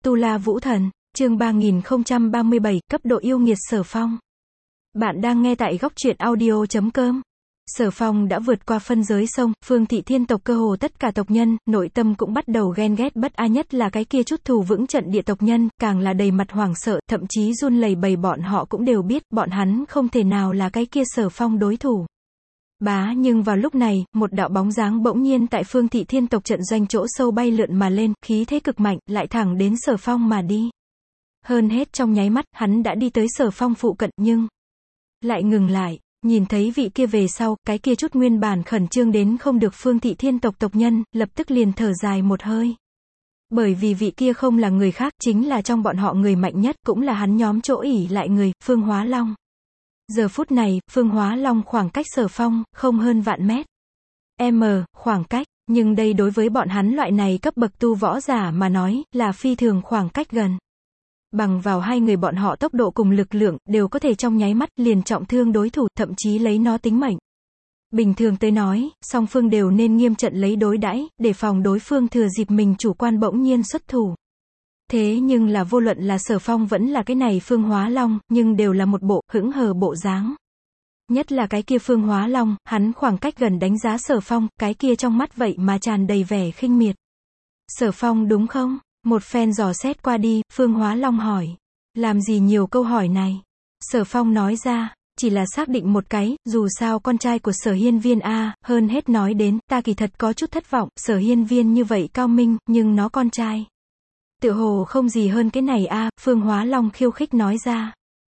Tu La Vũ Thần, chương 3037, cấp độ yêu nghiệt Sở Phong. Bạn đang nghe tại góc truyện audio.com. Sở Phong đã vượt qua phân giới sông, Phương Thị Thiên tộc cơ hồ tất cả tộc nhân, nội tâm cũng bắt đầu ghen ghét bất a, nhất là cái kia chút thù vững trận địa tộc nhân, càng là đầy mặt hoảng sợ, thậm chí run lẩy bẩy, bọn họ cũng đều biết, bọn hắn không thể nào là cái kia Sở Phong đối thủ. Nhưng vào lúc này, một đạo bóng dáng bỗng nhiên tại Phương Thị Thiên tộc trận doanh chỗ sâu bay lượn mà lên, khí thế cực mạnh, lại thẳng đến Sở Phong mà đi. Hơn hết trong nháy mắt, hắn đã đi tới Sở Phong phụ cận, nhưng lại ngừng lại. Nhìn thấy vị kia về sau, cái kia chút nguyên bản khẩn trương đến không được Phương Thị Thiên tộc tộc nhân, lập tức liền thở dài một hơi. Bởi vì vị kia không là người khác, chính là trong bọn họ người mạnh nhất, cũng là hắn nhóm chỗ ỷ lại người, Phương Hóa Long. Giờ phút này, Phương Hóa Long khoảng cách Sở Phong, không hơn vạn mét. Khoảng cách, nhưng đây đối với bọn hắn loại này cấp bậc tu võ giả mà nói, là phi thường khoảng cách gần. Bằng vào hai người bọn họ tốc độ cùng lực lượng, đều có thể trong nháy mắt liền trọng thương đối thủ, thậm chí lấy nó tính mệnh. Bình thường tới nói, song phương đều nên nghiêm trận lấy đối đãi, để phòng đối phương thừa dịp mình chủ quan bỗng nhiên xuất thủ. Thế nhưng là vô luận là Sở Phong vẫn là cái này Phương Hóa Long, nhưng đều là một bộ hững hờ bộ dáng. Nhất là cái kia Phương Hóa Long, hắn khoảng cách gần đánh giá Sở Phong, cái kia trong mắt vậy mà tràn đầy vẻ khinh miệt. Sở Phong đúng không? Một phen dò xét qua đi, Phương Hóa Long hỏi. Làm gì nhiều câu hỏi này? Sở Phong nói ra, chỉ là xác định một cái, dù sao con trai của Sở Hiên Viên hơn hết nói đến, ta kỳ thật có chút thất vọng, Sở Hiên Viên như vậy cao minh, nhưng nó con trai. Tựa hồ không gì hơn cái này Phương Hóa Long khiêu khích nói ra.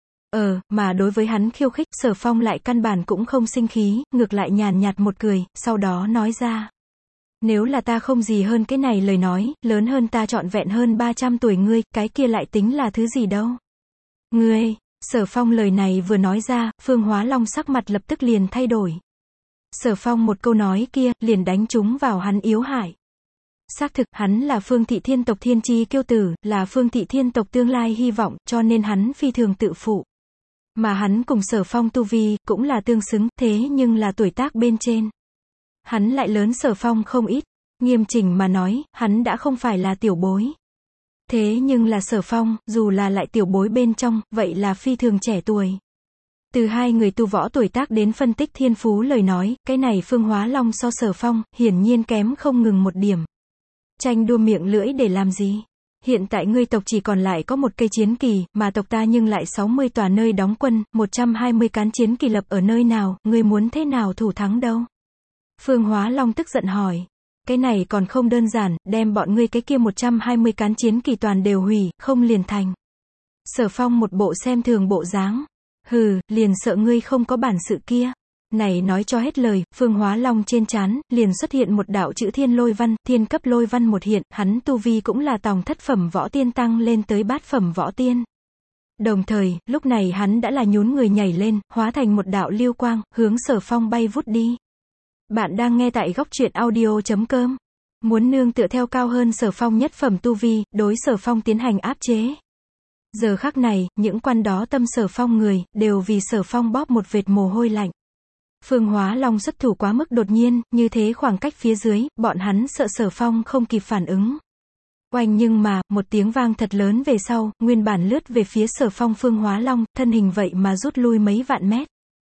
Mà đối với hắn khiêu khích, Sở Phong lại căn bản cũng không sinh khí, ngược lại nhàn nhạt một cười, sau đó nói ra. Nếu là ta không gì hơn cái này lời nói, lớn hơn ta trọn vẹn hơn 300 tuổi ngươi, cái kia lại tính là thứ gì đâu. Ngươi, Sở Phong lời này vừa nói ra, Phương Hóa Long sắc mặt lập tức liền thay đổi. Sở Phong một câu nói kia, liền đánh trúng vào hắn yếu hại. Xác thực, hắn là Phương Thị Thiên tộc thiên chi kiêu tử, là Phương Thị Thiên tộc tương lai hy vọng, cho nên hắn phi thường tự phụ. Mà hắn cùng Sở Phong tu vi, cũng là tương xứng, thế nhưng là tuổi tác bên trên. Hắn lại lớn Sở Phong không ít, nghiêm chỉnh mà nói, hắn đã không phải là tiểu bối. Thế nhưng là Sở Phong, dù là lại tiểu bối bên trong, vậy là phi thường trẻ tuổi. Từ hai người tu võ tuổi tác đến phân tích thiên phú lời nói, cái này Phương Hóa Long so Sở Phong, hiển nhiên kém không ngừng một điểm. Tranh đua miệng lưỡi để làm gì? Hiện tại ngươi tộc chỉ còn lại có một cây chiến kỳ, mà tộc ta nhưng lại 60 tòa nơi đóng quân, 120 cán chiến kỳ lập ở nơi nào, ngươi muốn thế nào thủ thắng đâu? Phương Hóa Long tức giận hỏi. Cái này còn không đơn giản, đem bọn ngươi cái kia 120 cán chiến kỳ toàn đều hủy, không liền thành. Sở Phong một bộ xem thường bộ dáng. Liền sợ ngươi không có bản sự kia. Này nói cho hết lời, Phương Hóa Long trên trán, liền xuất hiện một đạo chữ thiên lôi văn, thiên cấp lôi văn một hiện, hắn tu vi cũng là tòng thất phẩm võ tiên tăng lên tới bát phẩm võ tiên. Đồng thời, lúc này hắn đã là nhún người nhảy lên, hóa thành một đạo lưu quang, hướng Sở Phong bay vút đi. Bạn đang nghe tại góc truyện audio.com. Muốn nương tựa theo cao hơn Sở Phong nhất phẩm tu vi, đối Sở Phong tiến hành áp chế. Giờ khắc này, những quan đó tâm Sở Phong người, đều vì Sở Phong bóp một vệt mồ hôi lạnh. Phương Hóa Long xuất thủ quá mức đột nhiên, như thế khoảng cách phía dưới, bọn hắn sợ Sở Phong không kịp phản ứng. Oanh, nhưng mà, một tiếng vang thật lớn về sau, nguyên bản lướt về phía Sở Phong Phương Hóa Long, thân hình vậy mà rút lui mấy vạn mét.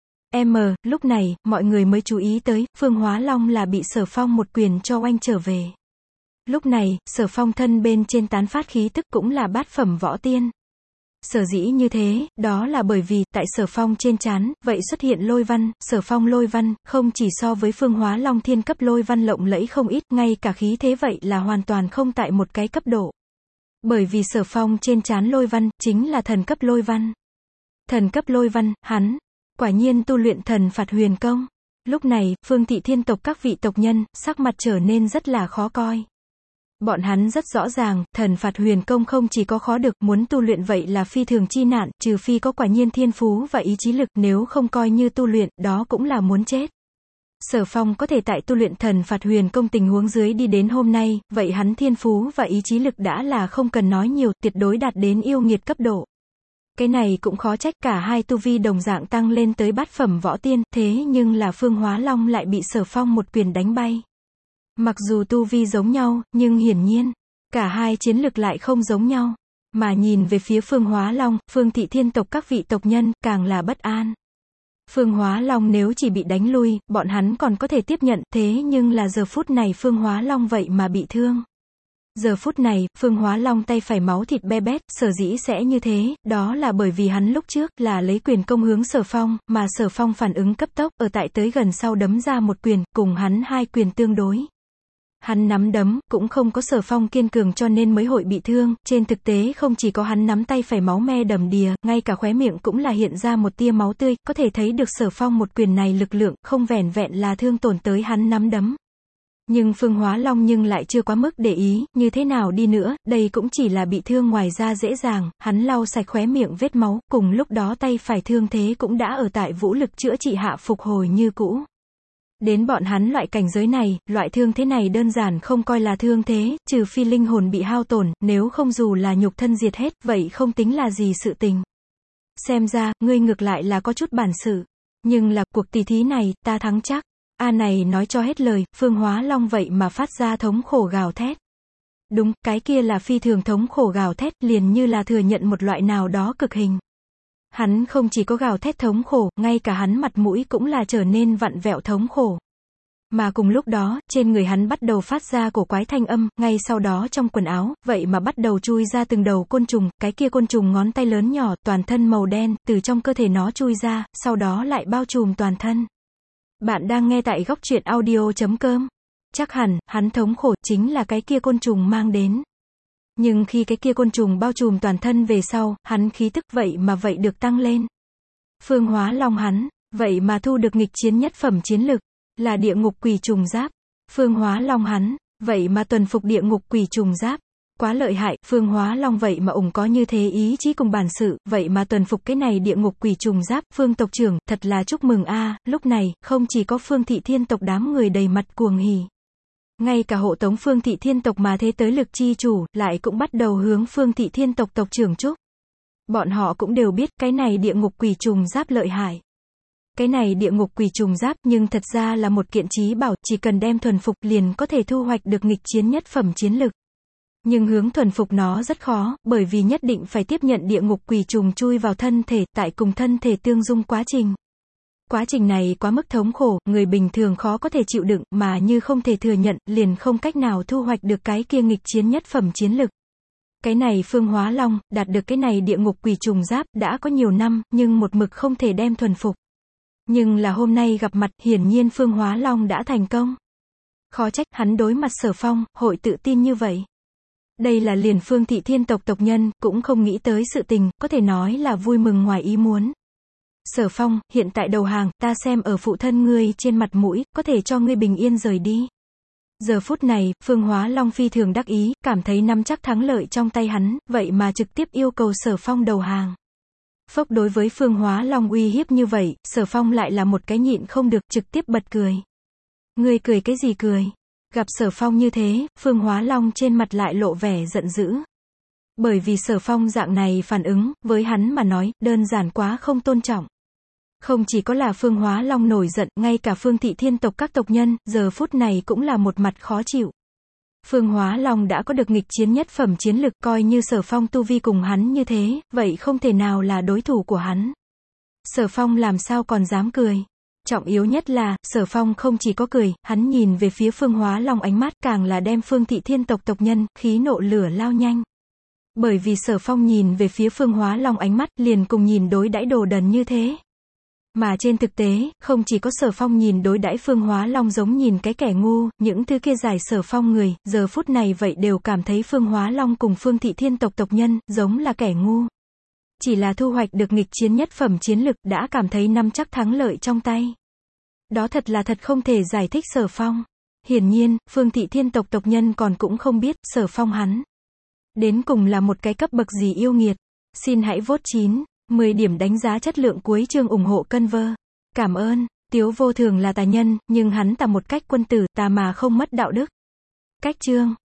Lúc này, mọi người mới chú ý tới, Phương Hóa Long là bị Sở Phong một quyền cho oanh trở về. Lúc này, Sở Phong thân bên trên tán phát khí tức cũng là bát phẩm võ tiên. Sở dĩ như thế, đó là bởi vì, tại Sở Phong trên trán, vậy xuất hiện lôi văn, Sở Phong lôi văn, không chỉ so với Phương Hóa Long thiên cấp lôi văn lộng lẫy không ít, ngay cả khí thế vậy là hoàn toàn không tại một cái cấp độ. Bởi vì Sở Phong trên trán lôi văn, chính là thần cấp lôi văn. Thần cấp lôi văn, hắn, quả nhiên tu luyện thần phạt huyền công. Lúc này, Phương Thị Thiên tộc các vị tộc nhân, sắc mặt trở nên rất là khó coi. Bọn hắn rất rõ ràng, thần phạt huyền công không chỉ có khó được, muốn tu luyện vậy là phi thường chi nạn, trừ phi có quả nhiên thiên phú và ý chí lực, nếu không coi như tu luyện, đó cũng là muốn chết. Sở Phong có thể tại tu luyện thần phạt huyền công tình huống dưới đi đến hôm nay, vậy hắn thiên phú và ý chí lực đã là không cần nói nhiều, tuyệt đối đạt đến yêu nghiệt cấp độ. Cái này cũng khó trách cả hai tu vi đồng dạng tăng lên tới bát phẩm võ tiên, thế nhưng là Phương Hóa Long lại bị Sở Phong một quyền đánh bay. Mặc dù tu vi giống nhau, nhưng hiển nhiên, Cả hai chiến lực lại không giống nhau. Mà nhìn về phía Phương Hóa Long, Phương Thị Thiên tộc các vị tộc nhân, càng là bất an. Phương Hóa Long nếu chỉ bị đánh lui, bọn hắn còn có thể tiếp nhận, thế nhưng là giờ phút này Phương Hóa Long vậy mà bị thương. Giờ phút này, Phương Hóa Long tay phải máu thịt be bét, sở dĩ sẽ như thế, đó là bởi vì hắn lúc trước là lấy quyền công hướng Sở Phong, mà Sở Phong phản ứng cấp tốc, ở tại tới gần sau đấm ra một quyền, cùng hắn hai quyền tương đối. Hắn nắm đấm, cũng không có Sở Phong kiên cường cho nên mới hội bị thương, trên thực tế không chỉ có hắn nắm tay phải máu me đầm đìa, ngay cả khóe miệng cũng là hiện ra một tia máu tươi, có thể thấy được Sở Phong một quyền này lực lượng, không vẻn vẹn là thương tổn tới hắn nắm đấm. Nhưng Phương Hóa Long nhưng lại chưa quá mức để ý, như thế nào đi nữa, đây cũng chỉ là bị thương ngoài da dễ dàng, hắn lau sạch khóe miệng vết máu, cùng lúc đó tay phải thương thế cũng đã ở tại vũ lực chữa trị hạ phục hồi như cũ. Đến bọn hắn loại cảnh giới này, loại thương thế này đơn giản không coi là thương thế, trừ phi linh hồn bị hao tổn, nếu không dù là nhục thân diệt hết, vậy không tính là gì sự tình. Xem ra, ngươi ngược lại là có chút bản sự. Nhưng là, cuộc tỷ thí này, ta thắng chắc. A này nói cho hết lời, Phương Hóa Long vậy mà phát ra thống khổ gào thét. Đúng, cái kia là phi thường thống khổ gào thét, liền như là thừa nhận một loại nào đó cực hình. Hắn không chỉ có gào thét thống khổ, ngay cả hắn mặt mũi cũng là trở nên vặn vẹo thống khổ. Mà cùng lúc đó, trên người hắn bắt đầu phát ra cổ quái thanh âm, ngay sau đó trong quần áo, vậy mà bắt đầu chui ra từng đầu côn trùng, cái kia côn trùng ngón tay lớn nhỏ, toàn thân màu đen, từ trong cơ thể nó chui ra, sau đó lại bao trùm toàn thân. Bạn đang nghe tại góc truyện audio.com. Chắc hẳn, hắn thống khổ chính là cái kia côn trùng mang đến. Nhưng khi cái kia côn trùng bao trùm toàn thân về sau, hắn khí tức vậy mà vậy được tăng lên. Phương Hóa Long hắn, vậy mà thu được nghịch chiến nhất phẩm chiến lực, là địa ngục quỷ trùng giáp. Phương Hóa Long hắn, vậy mà tuần phục địa ngục quỷ trùng giáp. Quá lợi hại, Phương Hóa Long vậy mà có như thế ý chí cùng bản sự, vậy mà tuần phục cái này địa ngục quỷ trùng giáp, Phương tộc trưởng, thật là chúc mừng a. Lúc này, không chỉ có Phương Thị Thiên tộc đám người đầy mặt cuồng hỉ. Ngay cả hộ tống Phương Thị Thiên tộc mà thế tới lực chi chủ, lại cũng bắt đầu hướng Phương Thị Thiên tộc tộc trưởng chúc. Bọn họ cũng đều biết, cái này địa ngục quỷ trùng giáp lợi hại. Cái này địa ngục quỷ trùng giáp nhưng thật ra là một kiện chí bảo, chỉ cần đem thuần phục liền có thể thu hoạch được nghịch chiến nhất phẩm chiến lực. Nhưng hướng thuần phục nó rất khó, bởi vì nhất định phải tiếp nhận địa ngục quỷ trùng chui vào thân thể, tại cùng thân thể tương dung quá trình. Quá trình này quá mức thống khổ, người bình thường khó có thể chịu đựng, mà như không thể thừa nhận, liền không cách nào thu hoạch được cái kia nghịch chiến nhất phẩm chiến lực. Cái này Phương Hóa Long, đạt được cái này địa ngục quỷ trùng giáp, đã có nhiều năm, nhưng một mực không thể đem thuần phục. Nhưng là hôm nay gặp mặt, hiển nhiên Phương Hóa Long đã thành công. Khó trách, hắn đối mặt Sở Phong, hội tự tin như vậy. Đây là liền Phương Thị Thiên tộc tộc nhân, cũng không nghĩ tới sự tình, có thể nói là vui mừng ngoài ý muốn. Sở Phong, hiện tại đầu hàng, ta xem ở phụ thân ngươi trên mặt mũi, có thể cho ngươi bình yên rời đi. Giờ phút này, Phương Hóa Long phi thường đắc ý, cảm thấy nắm chắc thắng lợi trong tay hắn, vậy mà trực tiếp yêu cầu Sở Phong đầu hàng. Phốc đối với Phương Hóa Long uy hiếp như vậy, Sở Phong lại là một cái nhịn không được, trực tiếp bật cười. Ngươi cười cái gì cười? Gặp Sở Phong như thế, Phương Hóa Long trên mặt lại lộ vẻ giận dữ. Bởi vì Sở Phong dạng này phản ứng, với hắn mà nói, đơn giản quá không tôn trọng. Không chỉ có là Phương Hóa Long nổi giận, ngay cả Phương Thị Thiên tộc các tộc nhân, giờ phút này cũng là một mặt khó chịu. Phương Hóa Long đã có được nghịch chiến nhất phẩm chiến lực, coi như Sở Phong tu vi cùng hắn như thế, vậy không thể nào là đối thủ của hắn. Sở Phong làm sao còn dám cười. Trọng yếu nhất là, Sở Phong không chỉ có cười, hắn nhìn về phía Phương Hóa Long ánh mắt càng là đem Phương Thị Thiên tộc tộc nhân, khí nộ lửa lao nhanh. Bởi vì Sở Phong nhìn về phía Phương Hóa Long ánh mắt, liền cùng nhìn đối đãi đồ đần như thế. Mà trên thực tế, không chỉ có Sở Phong nhìn đối đãi Phương Hóa Long giống nhìn cái kẻ ngu, những thứ kia giải Sở Phong người, giờ phút này vậy đều cảm thấy Phương Hóa Long cùng Phương Thị Thiên tộc tộc nhân, giống là kẻ ngu. Chỉ là thu hoạch được nghịch chiến nhất phẩm chiến lực, đã cảm thấy nắm chắc thắng lợi trong tay. Đó thật là thật không thể giải thích Sở Phong. Hiển nhiên, Phương Thị Thiên tộc tộc nhân còn cũng không biết, Sở Phong hắn đến cùng là một cái cấp bậc gì yêu nghiệt. Xin hãy vote 9/10 điểm đánh giá chất lượng cuối chương ủng hộ cân vơ. Cảm ơn. Tiếu Vô Thường là tà nhân, nhưng hắn tà một cách quân tử, tà mà không mất đạo đức. Cách chương.